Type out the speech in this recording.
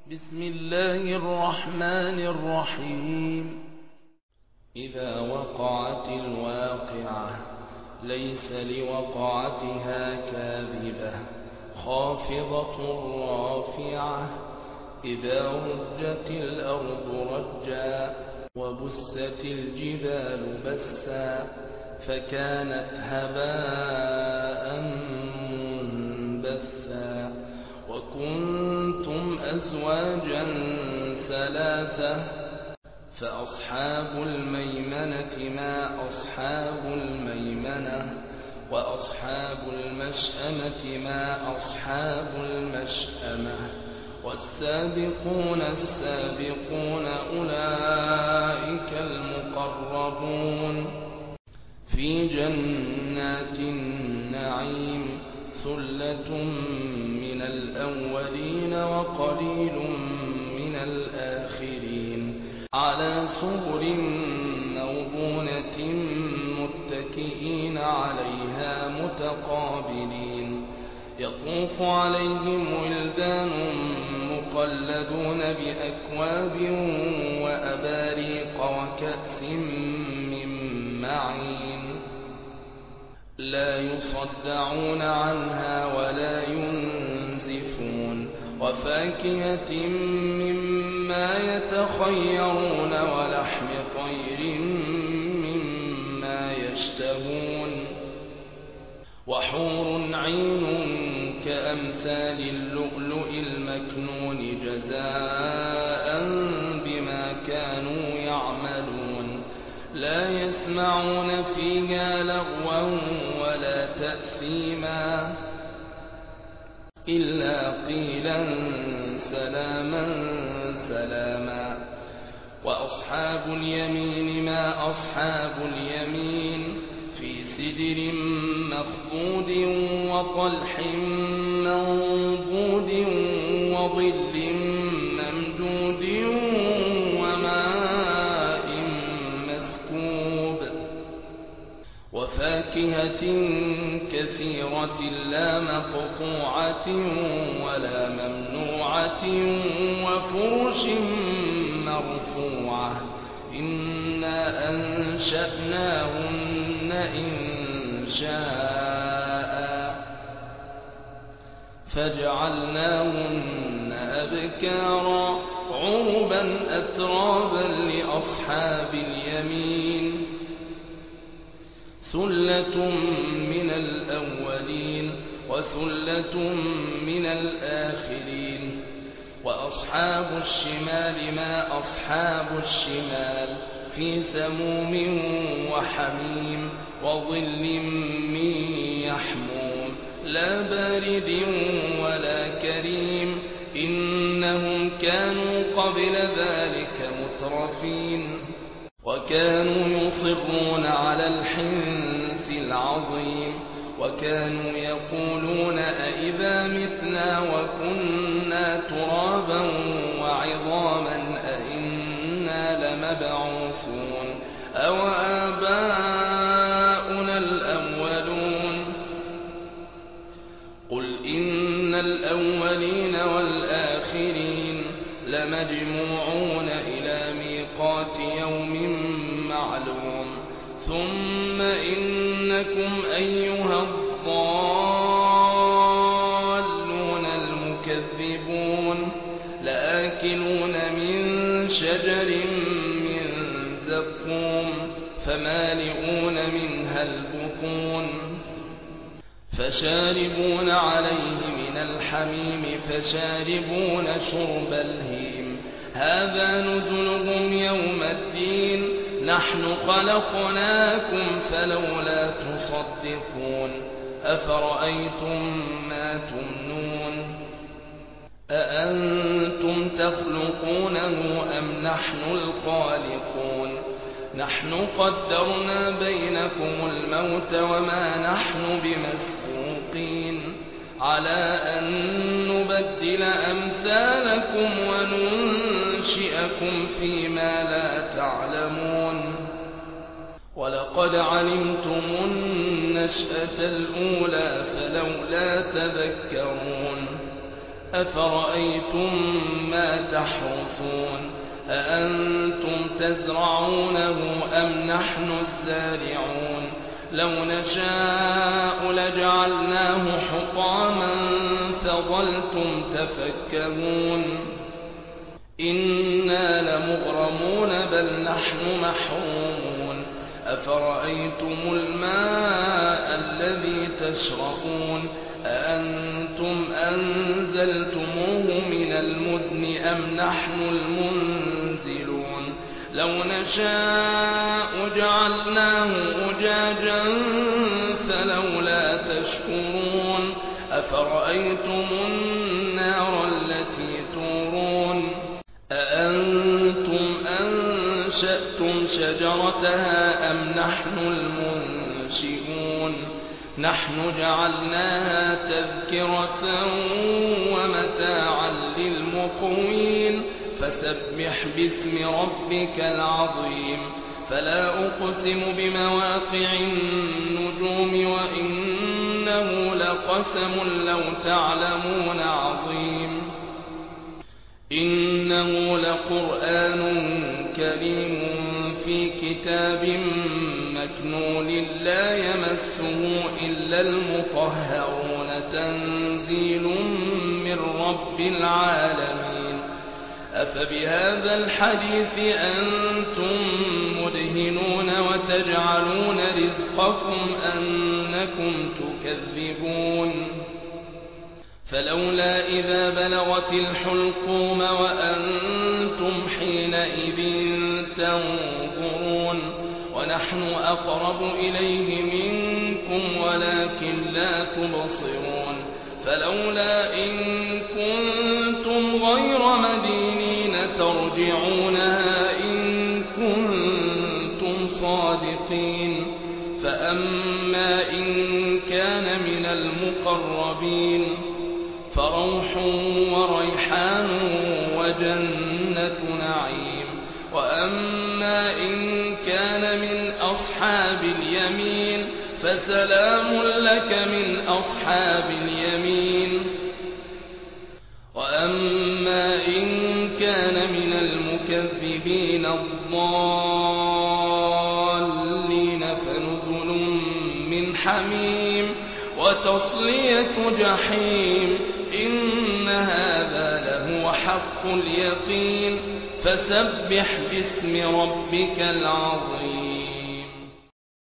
بسم الله الرحمن الرحيم. إذا وقعت الواقعة ليس لوقعتها كاذبة خافضة رافعة. إذا رجت الأرض رجا وبست الجبال بسا فكانت هباء منبثا. وكنتم أزواجا ثلاثة فأصحاب الميمنة ما أصحاب الميمنة وأصحاب المشأمة ما أصحاب المشأمة. والسابقون السابقون أولئك المقربون في جنات النعيم. ثلة من الأولين وقليل من الآخرين. على سرر موضونة متكئين عليها متقابلين. يطوف عليهم ولدان مخلدون بأكواب وأباريق وكأس من معين لا يصدعون عنها ولا ينزفون. وفاكهة مما يتخيرون ولحم طير مما يشتهون. وحور عين كأمثال اللؤلؤ المكنون جزاء بما كانوا يعملون. لا يسمعون فيها لغوا ولا تأثيما إلا قيلا سلاما سلاما. وأصحاب اليمين ما أصحاب اليمين في سدر مخضود وطلح منضود وظل ممدود وماء مسكوب. وفاكهة كثيرة لا مقطوعة ولا ممنوعة وفرش مرفوعة. إنا أنشأناهن إنشاء فجعلناهن أبكارا عربا أترابا لأصحاب اليمين. ثلة من الأولين وثلة من الآخرين. وأصحاب الشمال ما أصحاب الشمال في سموم وحميم وظل من يحموم لا بارد ولا كريم. إنهم كانوا قبل ذلك مترفين وكانوا يصرون على الحنث العظيم. وكانوا يقولون أئذا متنا وكنا ترابا وعظاما أئنا لمبعوثون أو آباؤنا الأولون. قل إن الأولين والآخرين لمجموعون إلى ميقات يوم معلوم. ثم إنكم أيها الضالون المكذبون لآكلون من شجر من زقوم فمالئون منها البطون فشاربون عليه من الحميم فشاربون شرب الهيم. هذا نزلهم يوم الدين. نحن خلقناكم فلولا تصدقون. أفرأيتم ما تمنون أأنتم تخلقونه أم نحن الخالقون. نحن قدرنا بينكم الموت وما نحن بمسبوقين على أن نبدل أمثالكم وننشئكم فيما لا تعلمون. ولقد علمتم النشأة الأولى فلولا تذكرون. أفرأيتم ما يحرثون أأنتم تزرعونه أم نحن الزارعون لو نشاء لجعلناه حطاما فظلتم تفكهون إنا لمغرمون بل نحن محرومون أفرأيتم الماء الذي تشربون أأنتم أنزلتموه من المزن أم نحن المنزلون لو نشاء جعلناه أجاجا فلولا تشكرون أفرأيتم النار التي تورون أأنتم أنشأتم شجرتها أم نحن المنشئون نحن جعلناها تذكرة ومتاعا للمقوين فسبح باسم ربك العظيم فلا أقسم بمواقع النجوم وإنه لقسم لو تعلمون عظيم إنه لقرآن كريم في كتاب مكنون لا يمسه إلا المطهرون تنزيل من رب العالمين أفبهذا الحديث أنتم مدهنون وتجعلون رزقكم أنكم تكذبون فلولا إذا بلغت الحلقوم وأنتم حينئذ تنظرون ونحن أقرب إليه منكم ولكن لا تبصرون فلولا إن كنتم غير مدينين ترجعونها إن كنتم صادقين فأما إن كان من المقربين فروح وريحان وجنة نعيم وأما إن كان من أصحاب اليمين فسلام لك من أصحاب اليمين وأما إن كان من المكذبين الضالين فنزل من حميم وتصلية جحيم إن هذا لهو حق اليقين فسبح باسم ربك العظيم